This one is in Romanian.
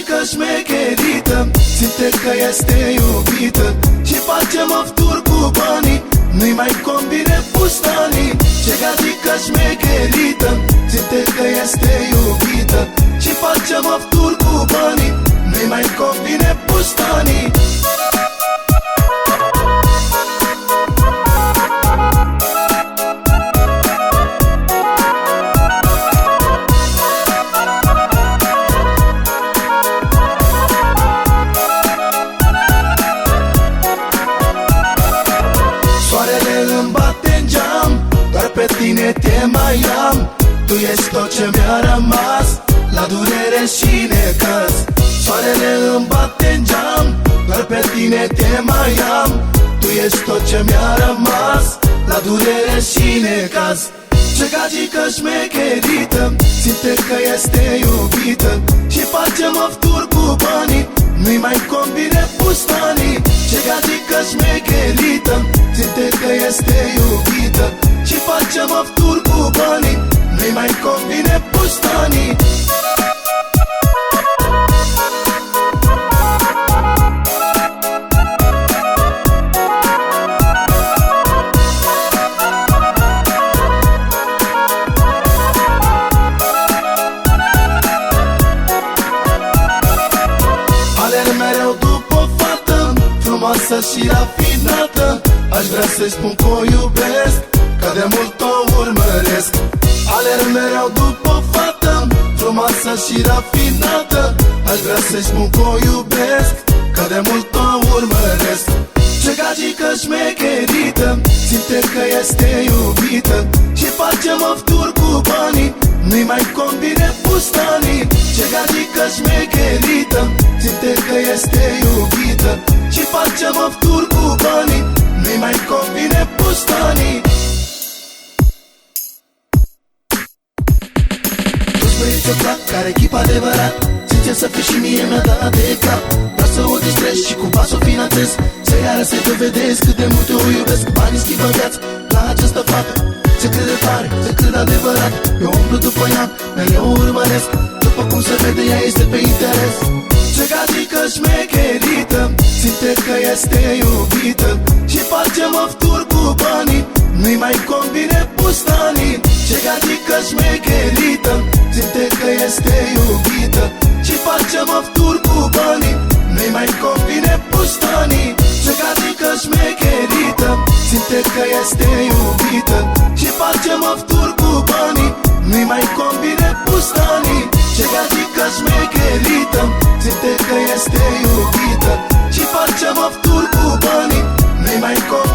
gagică șmecherită, simte că este iubită și face măfturi cu banii, nu-i mai combine pustanii. Ce gagică șmecherită, simte că este iubită și face măfturi cu banii, nu-i mai combine pustanii. Pe tine te mai am, tu ești tot ce mi-a rămas, la durere și necaz. Soarele îmi bate în geam, doar pe tine te mai am, tu ești tot ce mi-a rămas, la durere și necaz. Ce gagică șmecherită, simte că este iubită și face măfturi cu banii, nu-i mai combine pustanii. Ce gagică șmecherită, simte că este iubită și face măfturi cu banii, nu-i mai combine pustanii. Alerg mereu după o fată frumoasă și rafinată, aș vrea să-i spun că o iubesc, că de mult o urmăresc. Alerg mereu după o fată frumoasă și rafinată, aș vrea să-i spun că o iubesc, că de mult o urmăresc. Ce gagică șmecherită, simte că este iubită și face măfturi cu banii, nu-i mai combine pustanii. Ce gagică șmecherită, simte că este iubită și face măfturi cu banii, nu-i mai combine pustanii. Ce plac, care chip adevărat, sincer să fii și mie mi-a dat de cap. Vreau să o distrez și cu pas o finanțez, să iară să-i dovedesc cât de mult o iubesc. Banii schimbă viața la această fată, se crede tare, se crede adevărat. Eu umblu după ea, mereu o urmăresc, după cum se vede ea este pe interes. Ce gagică șmecherită, simte că este iubită și face măfturi cu banii, nu-i mai combine pustanii. Ce gagică șmecherită, simte că este iubită și face măfturi cu banii, nu-i mai combine pustanii. Ce gagică șmecherită, simte că este iubită și face măfturi cu banii, nu-i mai combine pustanii. Ce gagică șmecherită, simte că este iubită și face măfturi cu banii, nu-i mai combine